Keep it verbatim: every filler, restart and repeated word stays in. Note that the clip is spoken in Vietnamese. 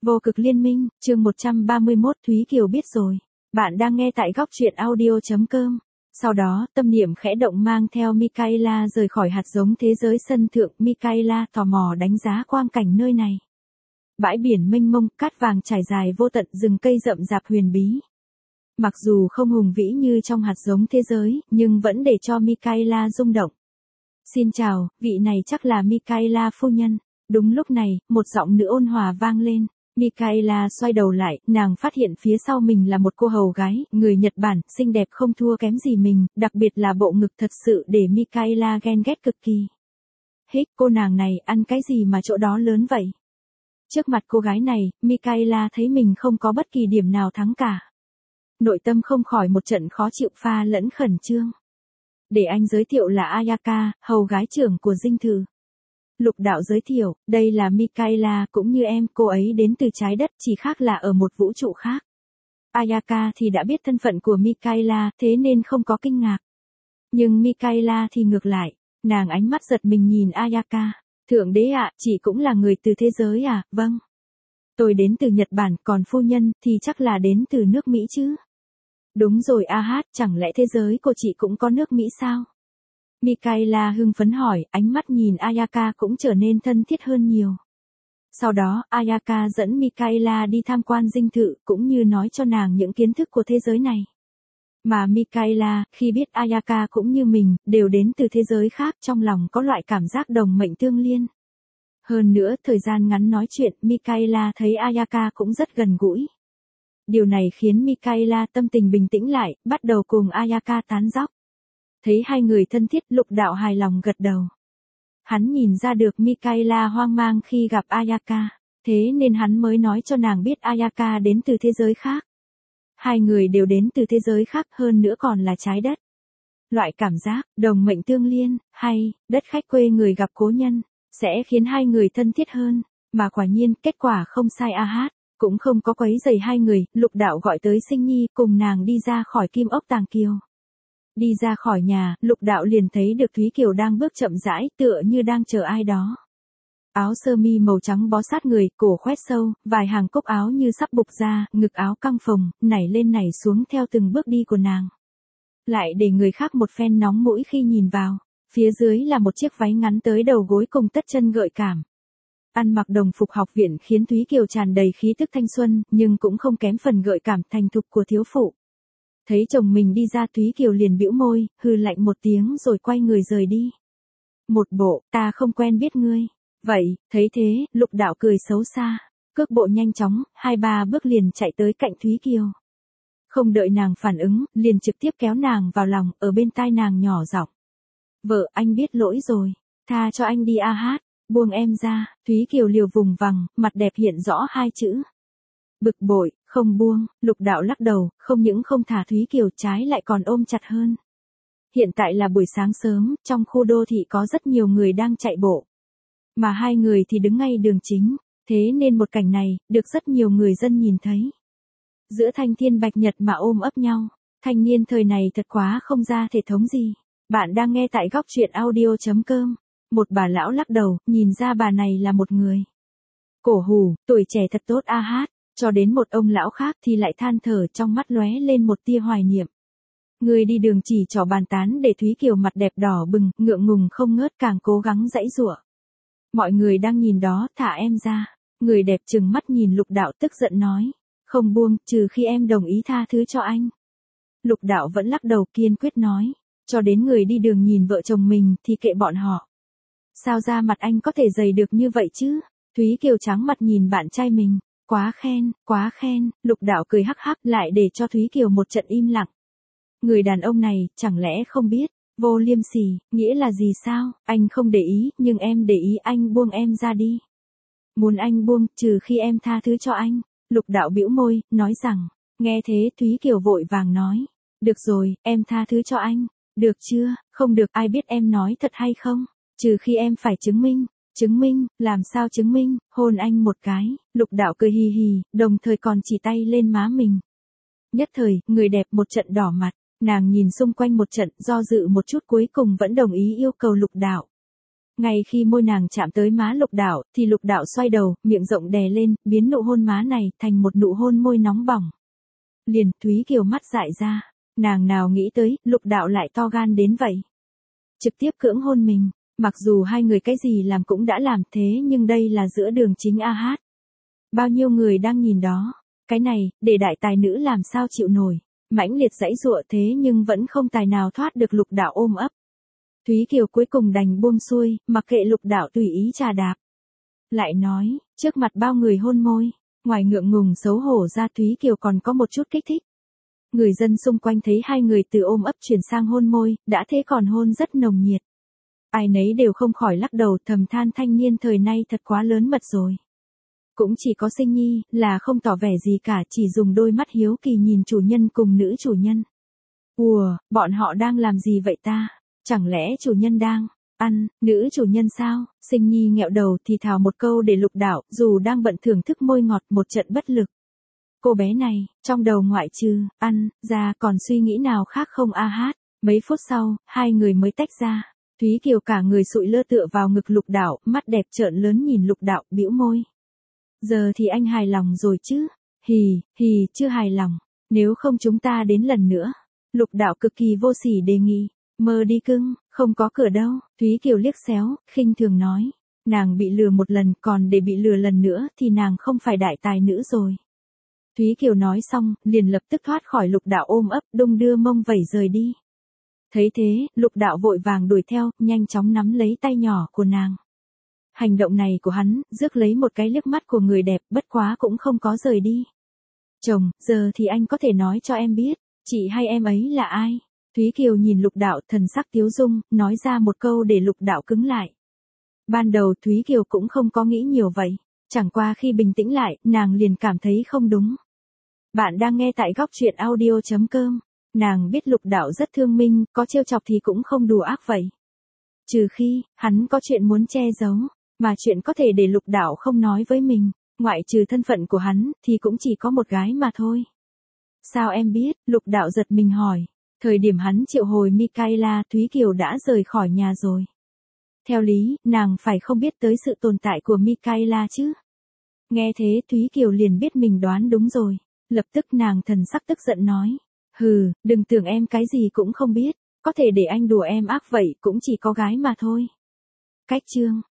Vô cực liên minh, chương một trăm ba mươi mốt Thúy Kiều biết rồi. Bạn đang nghe tại góc truyện audio.com. Sau đó, tâm niệm khẽ động mang theo Mikaela rời khỏi hạt giống thế giới sân thượng. Mikaela tò mò đánh giá quang cảnh nơi này. Bãi biển mênh mông, cát vàng trải dài vô tận, rừng cây rậm rạp huyền bí. Mặc dù không hùng vĩ như trong hạt giống thế giới, nhưng vẫn để cho Mikaela rung động. Xin chào, vị này chắc là Mikaela phu nhân. Đúng lúc này, một giọng nữ ôn hòa vang lên. Mikaela xoay đầu lại, nàng phát hiện phía sau mình là một cô hầu gái, người Nhật Bản, xinh đẹp không thua kém gì mình, đặc biệt là bộ ngực thật sự để Mikaela ghen ghét cực kỳ. Hích, cô nàng này ăn cái gì mà chỗ đó lớn vậy? Trước mặt cô gái này, Mikaela thấy mình không có bất kỳ điểm nào thắng cả. Nội tâm không khỏi một trận khó chịu pha lẫn khẩn trương. Để anh giới thiệu là Ayaka, hầu gái trưởng của dinh thự. Lục đạo giới thiệu, đây là Mikaela, cũng như em, cô ấy đến từ trái đất, chỉ khác là ở một vũ trụ khác. Ayaka thì đã biết thân phận của Mikaela, thế nên không có kinh ngạc. Nhưng Mikaela thì ngược lại, nàng ánh mắt giật mình nhìn Ayaka. Thượng đế ạ, chị cũng là người từ thế giới à? Vâng. Tôi đến từ Nhật Bản, còn phu nhân thì chắc là đến từ nước Mỹ chứ? Đúng rồi a hát, chẳng lẽ thế giới của chị cũng có nước Mỹ sao? Mikaela hưng phấn hỏi, ánh mắt nhìn Ayaka cũng trở nên thân thiết hơn nhiều. Sau đó, Ayaka dẫn Mikaela đi tham quan dinh thự, cũng như nói cho nàng những kiến thức của thế giới này. Mà Mikaela, khi biết Ayaka cũng như mình, đều đến từ thế giới khác, trong lòng có loại cảm giác đồng mệnh tương liên. Hơn nữa, thời gian ngắn nói chuyện, Mikaela thấy Ayaka cũng rất gần gũi. Điều này khiến Mikaela tâm tình bình tĩnh lại, bắt đầu cùng Ayaka tán dóc. Thấy hai người thân thiết, Lục đạo hài lòng gật đầu. Hắn nhìn ra được Mikaela hoang mang khi gặp Ayaka, thế nên hắn mới nói cho nàng biết Ayaka đến từ thế giới khác. Hai người đều đến từ thế giới khác, hơn nữa còn là trái đất. Loại cảm giác, đồng mệnh tương liên, hay, đất khách quê người gặp cố nhân, sẽ khiến hai người thân thiết hơn, mà quả nhiên, kết quả không sai a hát, cũng không có quấy rầy hai người. Lục đạo gọi tới Sinh Nhi, cùng nàng đi ra khỏi Kim Ốc Tàng Kiều. Đi ra khỏi nhà, Lục đạo liền thấy được Thúy Kiều đang bước chậm rãi, tựa như đang chờ ai đó. Áo sơ mi màu trắng bó sát người, cổ khoét sâu, vài hàng cúc áo như sắp bục ra, ngực áo căng phồng, nảy lên nảy xuống theo từng bước đi của nàng. Lại để người khác một phen nóng mũi khi nhìn vào, phía dưới là một chiếc váy ngắn tới đầu gối cùng tất chân gợi cảm. Ăn mặc đồng phục học viện khiến Thúy Kiều tràn đầy khí tức thanh xuân, nhưng cũng không kém phần gợi cảm thành thục của thiếu phụ. Thấy chồng mình đi ra, Thúy Kiều liền bĩu môi, hừ lạnh một tiếng rồi quay người rời đi. Một bộ, ta không quen biết ngươi. Vậy, thấy thế, Lục đạo cười xấu xa, cước bộ nhanh chóng, hai ba bước liền chạy tới cạnh Thúy Kiều. Không đợi nàng phản ứng, liền trực tiếp kéo nàng vào lòng, ở bên tai nàng nhỏ giọng. Vợ, anh biết lỗi rồi, tha cho anh đi a hát, buông em ra. Thúy Kiều liều vùng vằng, mặt đẹp hiện rõ hai chữ. Bực bội, không buông. Lục đạo lắc đầu, không những không thả Thúy Kiều, trái lại còn ôm chặt hơn. Hiện tại là buổi sáng sớm, trong khu đô thị có rất nhiều người đang chạy bộ. Mà hai người thì đứng ngay đường chính, thế nên một cảnh này, được rất nhiều người dân nhìn thấy. Giữa thanh thiên bạch nhật mà ôm ấp nhau, thanh niên thời này thật quá không ra thể thống gì. Bạn đang nghe tại góc truyện audio.com. Một bà lão lắc đầu, nhìn ra bà này là một người. Cổ hủ, tuổi trẻ thật tốt a hát, cho đến một ông lão khác thì lại than thở, trong mắt lóe lên một tia hoài niệm. Người đi đường chỉ trỏ bàn tán để Thúy Kiều mặt đẹp đỏ bừng, ngượng ngùng không ngớt, càng cố gắng giãy giụa. Mọi người đang nhìn đó, thả em ra. Người đẹp trừng mắt nhìn Lục đạo tức giận nói. Không buông, trừ khi em đồng ý tha thứ cho anh. Lục đạo vẫn lắc đầu kiên quyết nói. Cho đến người đi đường nhìn vợ chồng mình thì kệ bọn họ. Sao da mặt anh có thể dày được như vậy chứ? Thúy Kiều trắng mặt nhìn bạn trai mình. Quá khen, quá khen. Lục đạo cười hắc hắc, lại để cho Thúy Kiều một trận im lặng. Người đàn ông này, chẳng lẽ không biết, vô liêm sỉ, nghĩa là gì sao? Anh không để ý, nhưng em để ý, anh buông em ra đi. Muốn anh buông, trừ khi em tha thứ cho anh. Lục đạo bĩu môi, nói rằng. Nghe thế Thúy Kiều vội vàng nói. Được rồi, em tha thứ cho anh. Được chưa? Không được, ai biết em nói thật hay không? Trừ khi em phải chứng minh. Chứng minh, làm sao chứng minh? Hôn anh một cái. Lục đạo cười hì hì, đồng thời còn chỉ tay lên má mình. Nhất thời, người đẹp một trận đỏ mặt. Nàng nhìn xung quanh một trận, do dự một chút, cuối cùng vẫn đồng ý yêu cầu Lục đạo. Ngay khi môi nàng chạm tới má Lục Đạo, thì Lục Đạo xoay đầu, miệng rộng đè lên, biến nụ hôn má này thành một nụ hôn môi nóng bỏng. Liền, Thúy Kiều mắt dại ra, nàng nào nghĩ tới, Lục Đạo lại to gan đến vậy. Trực tiếp cưỡng hôn mình, mặc dù hai người cái gì làm cũng đã làm thế nhưng đây là giữa đường chính a hát. Bao nhiêu người đang nhìn đó, cái này, để đại tài nữ làm sao chịu nổi, mãnh liệt giãy giụa thế nhưng vẫn không tài nào thoát được Lục Đạo ôm ấp. Thúy Kiều cuối cùng đành buông xuôi, mặc kệ Lục Đạo tùy ý trà đạp. Lại nói, trước mặt bao người hôn môi, ngoài ngượng ngùng xấu hổ ra Thúy Kiều còn có một chút kích thích. Người dân xung quanh thấy hai người từ ôm ấp chuyển sang hôn môi, đã thế còn hôn rất nồng nhiệt. Ai nấy đều không khỏi lắc đầu thầm than thanh niên thời nay thật quá lớn mật rồi. Cũng chỉ có Sinh Nhi là không tỏ vẻ gì cả, chỉ dùng đôi mắt hiếu kỳ nhìn chủ nhân cùng nữ chủ nhân. Ùa, bọn họ đang làm gì vậy ta? Chẳng lẽ chủ nhân đang ăn, nữ chủ nhân sao? Sinh Nhi nghẹo đầu thì thào một câu để Lục Đạo, dù đang bận thưởng thức môi ngọt một trận bất lực. Cô bé này, trong đầu ngoại trừ ăn ra còn suy nghĩ nào khác không a hát. Mấy phút sau, hai người mới tách ra. Thúy Kiều cả người sụi lơ tựa vào ngực Lục Đạo, mắt đẹp trợn lớn nhìn Lục Đạo, bĩu môi. Giờ thì anh hài lòng rồi chứ? Hì, hì, chưa hài lòng. Nếu không chúng ta đến lần nữa. Lục Đạo cực kỳ vô sỉ đề nghị. Mơ đi cưng, không có cửa đâu. Thúy Kiều liếc xéo, khinh thường nói. Nàng bị lừa một lần, còn để bị lừa lần nữa thì nàng không phải đại tài nữ rồi. Thúy Kiều nói xong, liền lập tức thoát khỏi Lục Đạo ôm ấp, đung đưa mông vẩy rời đi. Thấy thế, Lục Đạo vội vàng đuổi theo, nhanh chóng nắm lấy tay nhỏ của nàng. Hành động này của hắn, rước lấy một cái liếc mắt của người đẹp, bất quá cũng không có rời đi. Chồng, giờ thì anh có thể nói cho em biết, chị hay em ấy là ai? Thúy Kiều nhìn Lục Đạo thần sắc tiếu dung, nói ra một câu để Lục Đạo cứng lại. Ban đầu Thúy Kiều cũng không có nghĩ nhiều vậy, chẳng qua khi bình tĩnh lại, nàng liền cảm thấy không đúng. Bạn đang nghe tại góc truyện audio chấm com. Nàng biết Lục Đạo rất thương Minh, có trêu chọc thì cũng không đùa ác vậy. Trừ khi, hắn có chuyện muốn che giấu, mà chuyện có thể để Lục Đạo không nói với mình, ngoại trừ thân phận của hắn, thì cũng chỉ có một gái mà thôi. Sao em biết? Lục Đạo giật mình hỏi. Thời điểm hắn triệu hồi Mikaela, Thúy Kiều đã rời khỏi nhà rồi. Theo lý, nàng phải không biết tới sự tồn tại của Mikaela chứ. Nghe thế Thúy Kiều liền biết mình đoán đúng rồi. Lập tức nàng thần sắc tức giận nói. Hừ, đừng tưởng em cái gì cũng không biết. Có thể để anh đùa em ác vậy cũng chỉ có gái mà thôi. Cách chương